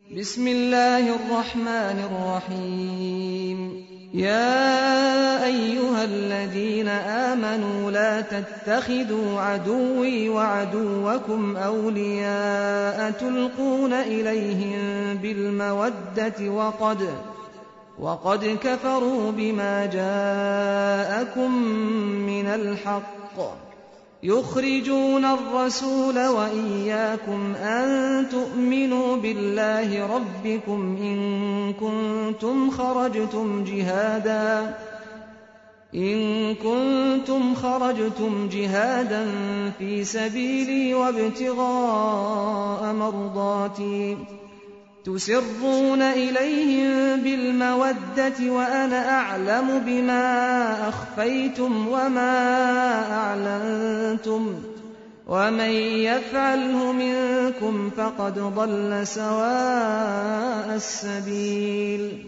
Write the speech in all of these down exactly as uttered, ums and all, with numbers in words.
بسم الله الرحمن الرحيم يا أيها الذين آمنوا لا تتخذوا عدوي وعدوكم أولياء تلقون إليهم بالمودة وقد وقد كفروا بما جاءكم من الحق يخرجون الرسول وإياكم أن تؤمنوا بالله ربكم إن كنتم خرجتم جهادا إن كنتم خرجتم جهادا في سبيلي وابتغاء مرضاتي تسرون إليهم بالمودة وأنا أعلم بما أخفيتم وما أعلنتم ومن يفعله منكم فقد ضل سواء السبيل。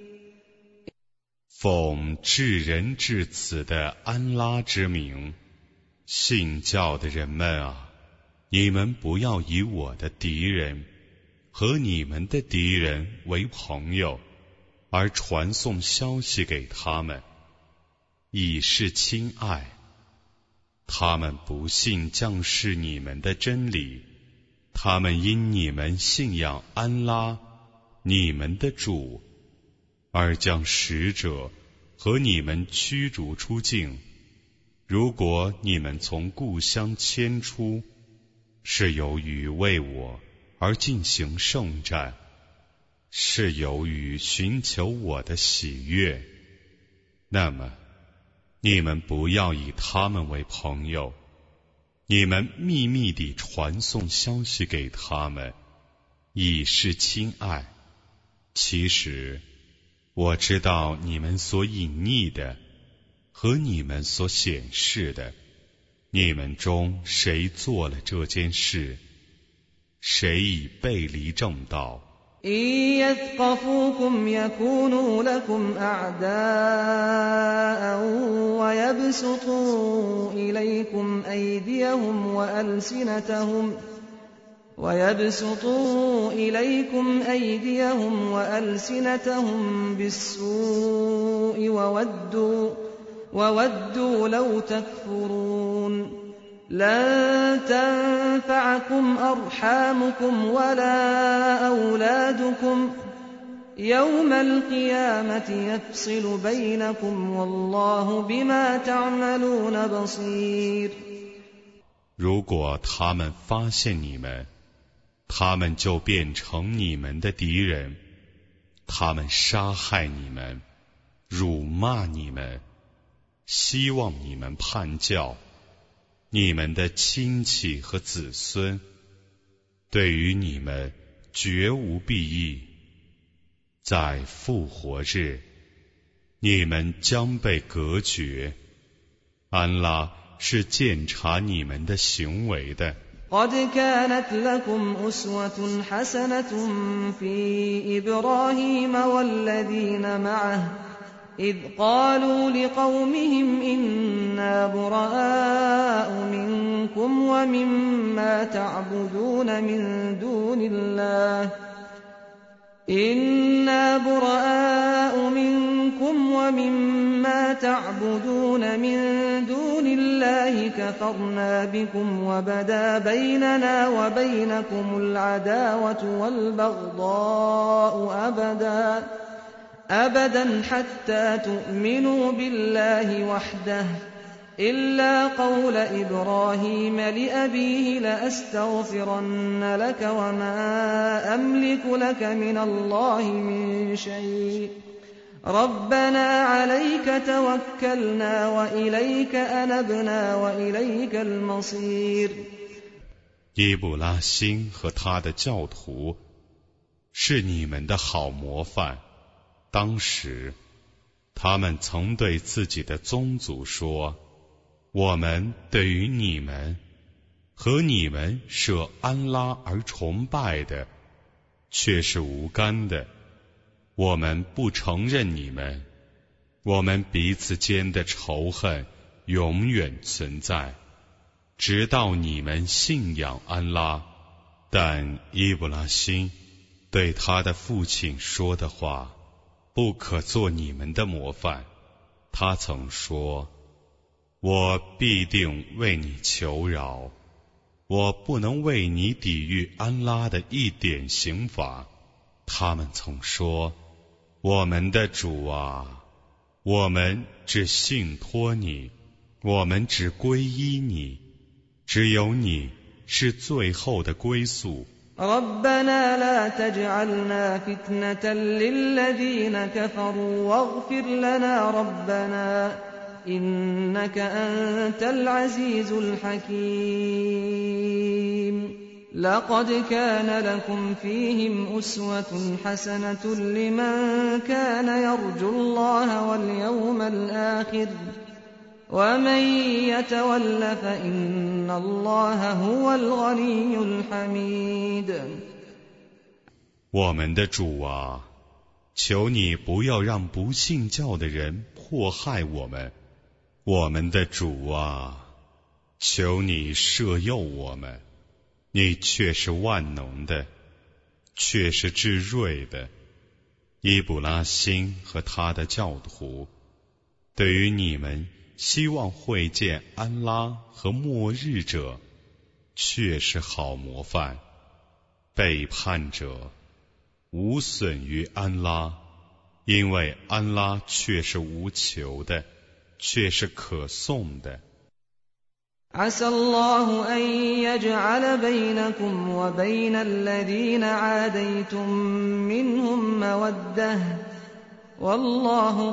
奉至仁至此的安拉之名，信教的人们啊，你们不要以我的敌人和你们的敌人为朋友，而传送消息给他们，以示亲爱。他们不信降示你们的真理，他们因你们信仰安拉，你们的主，而将使者和你们驱逐出境。如果你们从故乡迁出，是由于为我而进行圣战，是由于寻求我的喜悦，那么你们不要以他们为朋友，你们秘密地传送消息给他们，以示亲爱。其实我知道你们所隐匿的和你们所显示的，你们中谁做了这件事，谁已背离正道。 إن يثقفوكم يكونوا لكم أعداء ويبسطوا إليكم أيديهم وألسنتهم ويبسطوا إليكم أيديهم وألسنتهم بالسوء وودوا وودوا لو تكفرون لن تنفعكم أرحامكم ولا أولادكم يوم القيامة يفصل بينكم والله بما تعملون بصير。 如果他们发现你们，他们就变成你们的敌人，他们杀害你们，辱骂你们，希望你们叛教。你们的亲戚和子孙，对于你们绝无裨益。在复活日，你们将被隔绝。安拉是鉴察你们的行为的。 قد كانت لكم أسوة حسنة في إبراهيم والذين معه إذ قالوا لقومهم إنا براء منكم ومما تعبدون من دون الله إنا براء منكم ومما تعبدون من دون الله كفرنا بكم وبدا بيننا وبينكم العداوة والبغضاء أبدا أبدا حتى تؤمنوا بالله وحده إلا قول إبراهيم لأبيه لأستغفرن لك وما أملك لك من الله من شيء ربنا عليك توكلنا وإليك أنبنا وإليك المصير。 伊布拉欣和他的教徒是你们的好模范。当时他们曾对自己的宗族说，我们对于你们和你们舍安拉而崇拜的却是无干的，我们不承认你们，我们彼此间的仇恨永远存在，直到你们信仰安拉。但伊布拉欣对他的父亲说的话，不可做你们的模范。他曾说：我必定为你求饶，我不能为你抵御安拉的一点刑罚。他们曾说：我们的主啊，我们只信托你，我们只皈依你，只有你是最后的归宿。 ربنا لا تجعلنا فتنة للذين كفروا واغفر لنا ربنا إنك أنت العزيز الحكيم لقد كان لكم فيهم أسوة حسنة لمن كان يرجو الله واليوم الآخر ومن يتول فإن الله هو الغني الحميد 我们的主啊，求你不要让不信教的人迫害我们。我们的主啊，求你赦宥我们，你却是万能的，却是至睿的。伊卜拉欣和他的教徒，对于你们希望会见安拉和末日者，却是好模范。背叛者无损于安拉，因为安拉却是无求的，却是可颂的。 عسى الله أن يجعل بينكم وبين الذين عاديتم منهم مودة والله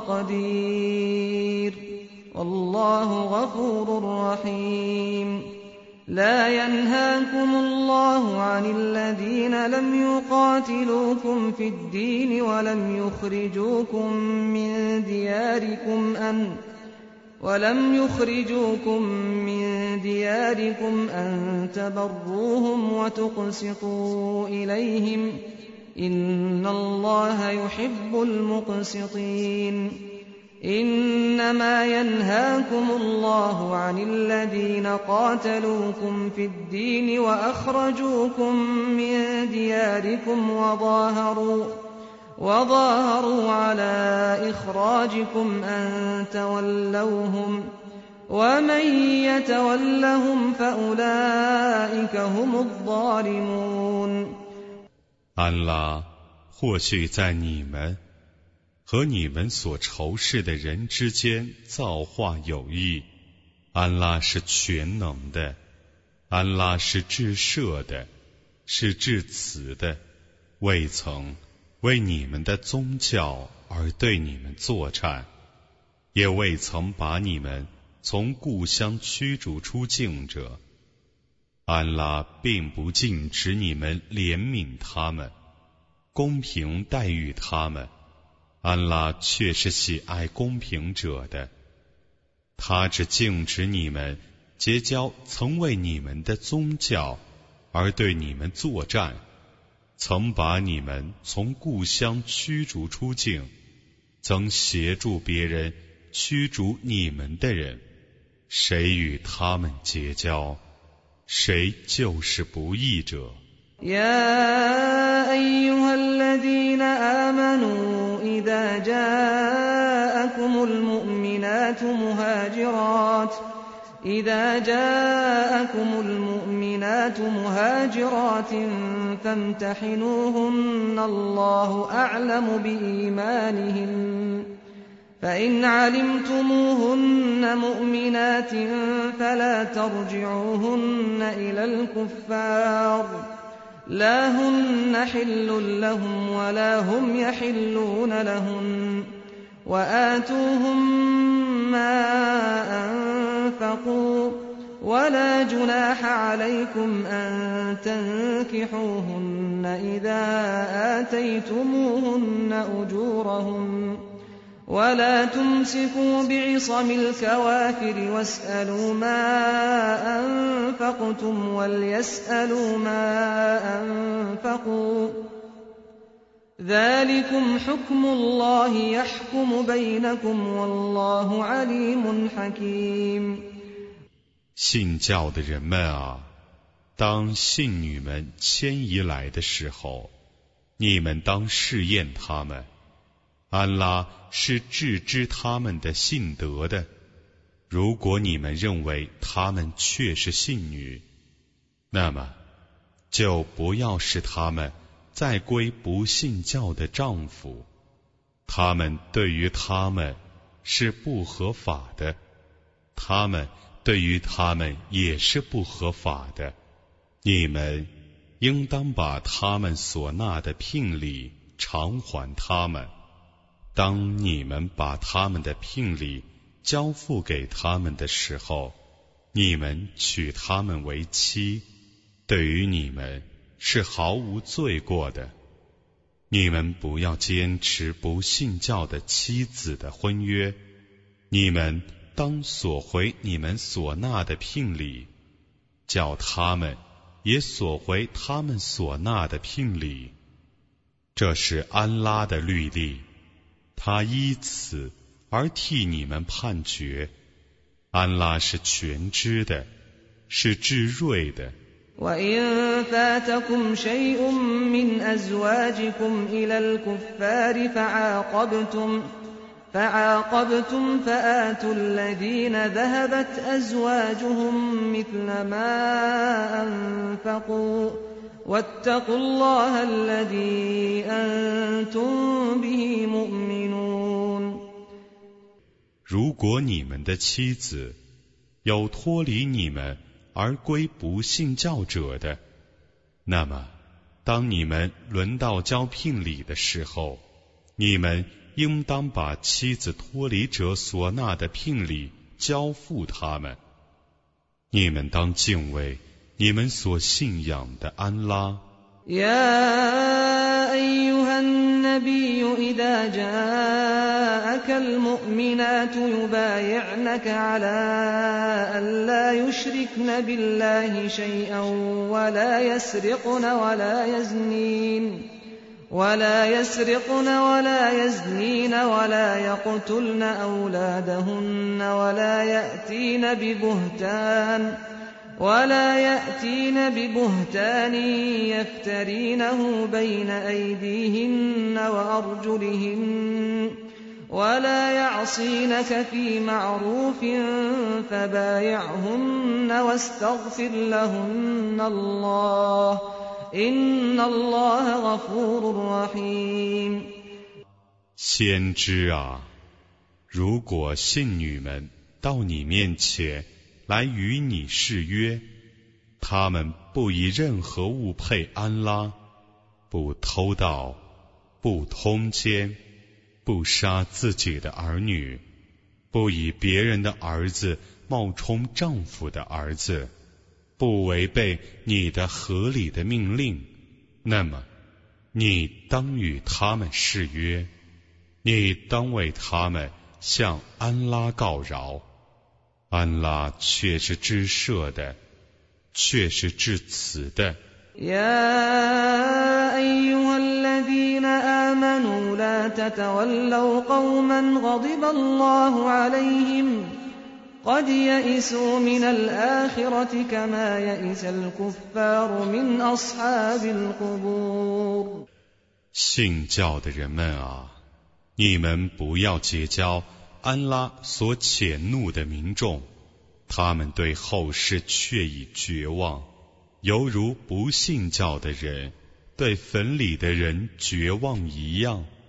قدير والله غفور رحيم لا ينهاكم الله عن الذين لم يقاتلوكم في الدين ولم يخرجوكم من دياركم أن ولم يخرجوكم من دياركم أن تبروهم وتقسطوا إليهم إن الله يحب المقسطين إنما ينهاكم الله عن الذين قاتلوكم في الدين وأخرجوكم من دياركم وظاهروا وظاهروا على إخراجكم أن تولوهم ومن يتولهم فأولئك هم الظالمون 安拉或许在你们和你们所仇视的人之间造化有异，安拉是全能的，安拉是至赦的，是至慈的，未曾为你们的宗教而对你们作战，也未曾把你们从故乡驱逐出境者。安拉并不禁止你们怜悯他们，公平待遇他们，安拉却是喜爱公平者的。他只禁止你们结交曾为你们的宗教而对你们作战，曾把你们从故乡驱逐出境，曾协助别人驱逐你们的人，谁与他们结交，谁就是不义者。 يا أيها الذين آمنوا إذا جاءكم المؤمنات مهاجرات إذا جاءكم المؤمنات مهاجرات فامتحنوهن الله أعلم بإيمانهن فإن علمتموهن مؤمنات فلا ترجعوهن إلى الكفار لا هن حل لهم ولا هم يحلون لهن وآتوهم ما أنفقوا ولا جناح عليكم أن تنكحوهن إذا آتيتموهن أجورهن ولا تمسكوا بعصم الكوافر واسألوا ما أنفقتم وليسألوا ما أنفقوا ذلكم حكم الله يحكم بينكم والله عليم حكيم 信教的人们啊，当信女们迁移来的时候， 你们当试验他们，安拉是致知他们的信德的。如果你们认为他们确是信女，那么就不要使他们再归不信教的丈夫，他们对于他们是不合法的，他们对于他们也是不合法的。你们应当把他们所纳的聘礼偿还他们。当你们把他们的聘礼交付给他们的时候，你们娶他们为妻，对于你们是毫无罪过的。你们不要坚持不信教的妻子的婚约，你们当索回你们所纳的聘礼，叫他们也索回他们所纳的聘礼。这是安拉的律例，他依此而替你们判决。安拉是全知的，是至睿的。 وإن فاتكم شيء من أزواجكم إلى الكفار فعاقبتم فعاقبتم فآتوا الذين ذهبت أزواجهم مثل ما أنفقوا واتقوا الله الذي أنتم به مؤمنون。 如果你们的妻子有脱离你们而归不信教者的，那么当你们轮到交聘礼的时候，你们应当把妻子脱离者所纳的聘礼交付他们。你们当敬畏你们所信仰的安拉。 يا أيها النبي إذا جاءك المؤمنات يبايعنك على أن لا يشركن بالله شيئا ولا يسرقن ولا يزنين ولا يسرقن ولا يزنين ولا يقتلن أولادهن ولا يأتين ببهتان ولا يأتين ببهتان يفترينه بين أيديهن وأرجلهن ولا يعصينك في معروف فبايعهن واستغفر لهن الله إن الله غفور رحيم。 先知啊，如果信女们到你面前来与你誓约，他们不以任何物配安拉，不偷盗，不通奸，不杀自己的儿女，不以别人的儿子冒充丈夫的儿子，不违背你的合理的命令，那么你当与他们誓约，你当为他们向安拉告饶。安拉却是至赦的，却是至慈的。 يا أيها الذين آمنوا لا تتولوا قوما غضب الله عليهم قد يئسوا من الآخرة كما يئس الكفار من أصحاب القبور。 信教的人们啊，你们不要结交安拉所谴怒的民众，他们对后世却已绝望，犹如不信教的人对坟里的人绝望一样。